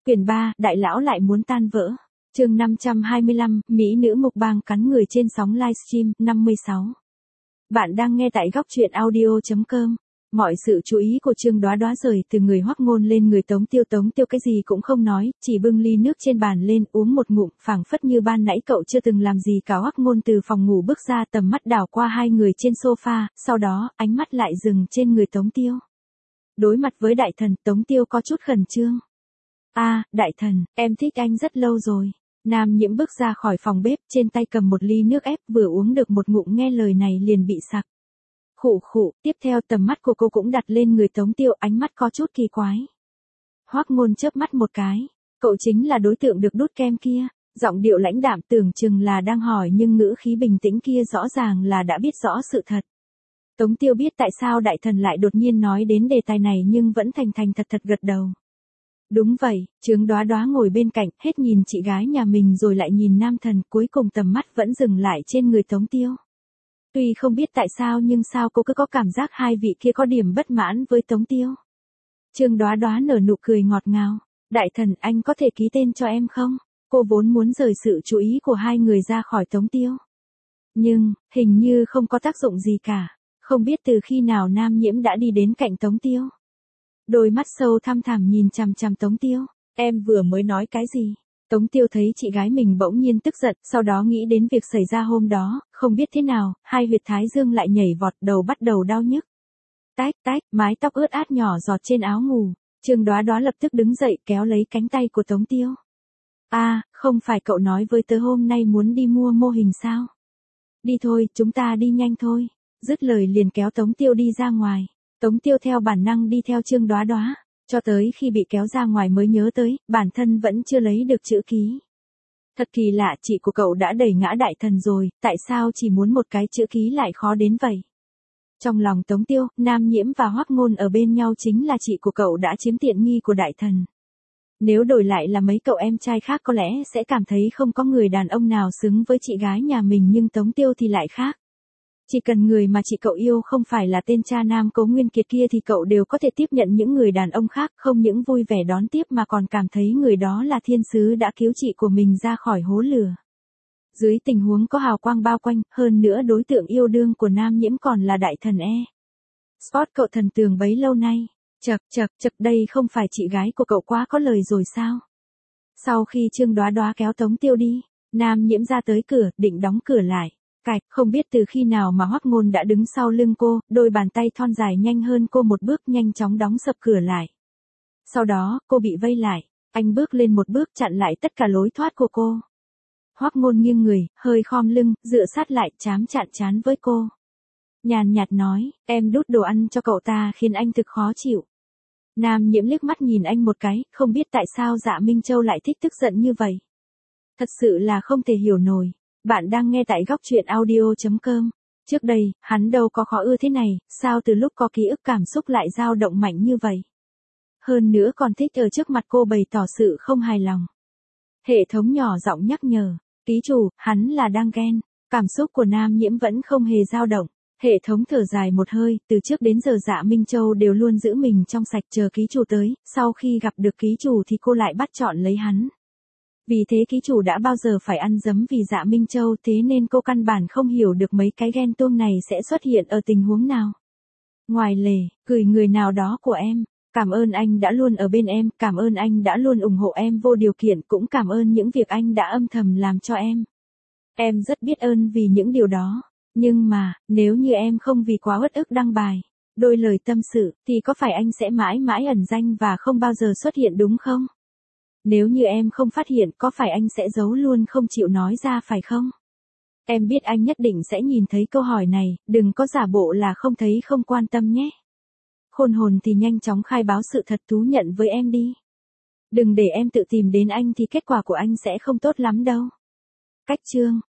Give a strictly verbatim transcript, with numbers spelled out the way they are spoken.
Quyển ba, đại lão lại muốn tan vỡ. Chương năm trăm hai mươi lăm, Mỹ nữ mukbang bang cắn người trên sóng livestream, năm mươi sáu. Bạn đang nghe tại góc truyện audio chấm com. Mọi sự chú ý của Trương Đoá Đoá rời từ người Hoắc Ngôn lên người Tống Tiêu. Tống Tiêu cái gì cũng không nói, chỉ bưng ly nước trên bàn lên uống một ngụm, phảng phất như ban nãy cậu chưa từng làm gì cả. Hoắc Ngôn từ phòng ngủ bước ra, tầm mắt đảo qua hai người trên sofa, sau đó ánh mắt lại dừng trên người Tống Tiêu. Đối mặt với đại thần, Tống Tiêu có chút khẩn trương. A, à, đại thần, em thích anh rất lâu rồi. Nam Nhiễm bước ra khỏi phòng bếp, trên tay cầm một ly nước ép, vừa uống được một ngụm nghe lời này liền bị sặc. Khụ khụ, tiếp theo tầm mắt của cô cũng đặt lên người Tống Tiêu, ánh mắt có chút kỳ quái. Hoắc Ngôn chớp mắt một cái, cậu chính là đối tượng được đút kem kia. Giọng điệu lãnh đạm tưởng chừng là đang hỏi nhưng ngữ khí bình tĩnh kia rõ ràng là đã biết rõ sự thật. Tống Tiêu biết tại sao đại thần lại đột nhiên nói đến đề tài này nhưng vẫn thành thành thật thật gật đầu. Đúng vậy, Trương Đoá Đoá ngồi bên cạnh, hết nhìn chị gái nhà mình rồi lại nhìn nam thần, cuối cùng tầm mắt vẫn dừng lại trên người Tống Tiêu. Tuy không biết tại sao nhưng sao cô cứ có cảm giác hai vị kia có điểm bất mãn với Tống Tiêu. Trương Đoá Đoá nở nụ cười ngọt ngào. Đại thần, anh có thể ký tên cho em không? Cô vốn muốn rời sự chú ý của hai người ra khỏi Tống Tiêu. Nhưng, hình như không có tác dụng gì cả. Không biết từ khi nào Nam Nhiễm đã đi đến cạnh Tống Tiêu. Đôi mắt sâu thăm thẳm nhìn chằm chằm Tống Tiêu. Em vừa mới nói cái gì? Tống Tiêu thấy chị gái mình bỗng nhiên tức giận, sau đó nghĩ đến việc xảy ra hôm đó, không biết thế nào, hai huyệt thái dương lại nhảy vọt, đầu bắt đầu đau nhức. Tách tách, mái tóc ướt át nhỏ giọt trên áo ngủ. Trương Đoá Đoá lập tức đứng dậy kéo lấy cánh tay của Tống Tiêu. A, à, không phải cậu nói với tớ hôm nay muốn đi mua mô hình sao? Đi thôi, chúng ta đi nhanh thôi. Dứt lời liền kéo Tống Tiêu đi ra ngoài. Tống Tiêu theo bản năng đi theo Trương Đoá Đoá, cho tới khi bị kéo ra ngoài mới nhớ tới, bản thân vẫn chưa lấy được chữ ký. Thật kỳ lạ, chị của cậu đã đẩy ngã đại thần rồi, tại sao chỉ muốn một cái chữ ký lại khó đến vậy? Trong lòng Tống Tiêu, Nam Nhiễm và Hoắc Ngôn ở bên nhau chính là chị của cậu đã chiếm tiện nghi của đại thần. Nếu đổi lại là mấy cậu em trai khác có lẽ sẽ cảm thấy không có người đàn ông nào xứng với chị gái nhà mình nhưng Tống Tiêu thì lại khác. Chỉ cần người mà chị cậu yêu không phải là tên cha nam Cố Nguyên Kiệt kia thì cậu đều có thể tiếp nhận những người đàn ông khác, không những vui vẻ đón tiếp mà còn cảm thấy người đó là thiên sứ đã cứu chị của mình ra khỏi hố lửa. Dưới tình huống có hào quang bao quanh, hơn nữa đối tượng yêu đương của Nam Nhiễm còn là đại thần E. Sport cậu thần tường bấy lâu nay. Chậc chậc chậc, đây không phải chị gái của cậu quá có lời rồi sao? Sau khi Trương Đoá Đoá kéo Tống Tiêu đi, Nam Nhiễm ra tới cửa, định đóng cửa lại. Cạch, không biết từ khi nào mà Hoắc Ngôn đã đứng sau lưng cô, đôi bàn tay thon dài nhanh hơn cô một bước nhanh chóng đóng sập cửa lại. Sau đó, cô bị vây lại, anh bước lên một bước chặn lại tất cả lối thoát của cô. Hoắc Ngôn nghiêng người, hơi khom lưng, dựa sát lại, trám chạm trán với cô. Nhàn nhạt nói, em đút đồ ăn cho cậu ta khiến anh thực khó chịu. Nam Nhiễm liếc mắt nhìn anh một cái, không biết tại sao Dạ Minh Châu lại thích tức giận như vậy. Thật sự là không thể hiểu nổi. Bạn đang nghe tại góc truyện audio chấm com. Trước đây, hắn đâu có khó ưa thế này, sao từ lúc có ký ức cảm xúc lại dao động mạnh như vậy. Hơn nữa còn thích ở trước mặt cô bày tỏ sự không hài lòng. Hệ thống nhỏ giọng nhắc nhở, ký chủ, hắn là đang ghen. Cảm xúc của Nam Nhiễm vẫn không hề dao động. Hệ thống thở dài một hơi, từ trước đến giờ Dạ Minh Châu đều luôn giữ mình trong sạch chờ ký chủ tới, sau khi gặp được ký chủ thì cô lại bắt chọn lấy hắn. Vì thế ký chủ đã bao giờ phải ăn dấm vì Dạ Minh Châu, thế nên cô căn bản không hiểu được mấy cái ghen tuông này sẽ xuất hiện ở tình huống nào. Ngoài lề, gửi người nào đó của em, cảm ơn anh đã luôn ở bên em, cảm ơn anh đã luôn ủng hộ em vô điều kiện, cũng cảm ơn những việc anh đã âm thầm làm cho em. Em rất biết ơn vì những điều đó, nhưng mà, nếu như em không vì quá uất ức đăng bài, đôi lời tâm sự, thì có phải anh sẽ mãi mãi ẩn danh và không bao giờ xuất hiện đúng không? Nếu như em không phát hiện có phải anh sẽ giấu luôn không chịu nói ra phải không? Em biết anh nhất định sẽ nhìn thấy câu hỏi này, đừng có giả bộ là không thấy không quan tâm nhé. Khôn hồn thì nhanh chóng khai báo sự thật thú nhận với em đi. Đừng để em tự tìm đến anh thì kết quả của anh sẽ không tốt lắm đâu. Cách chương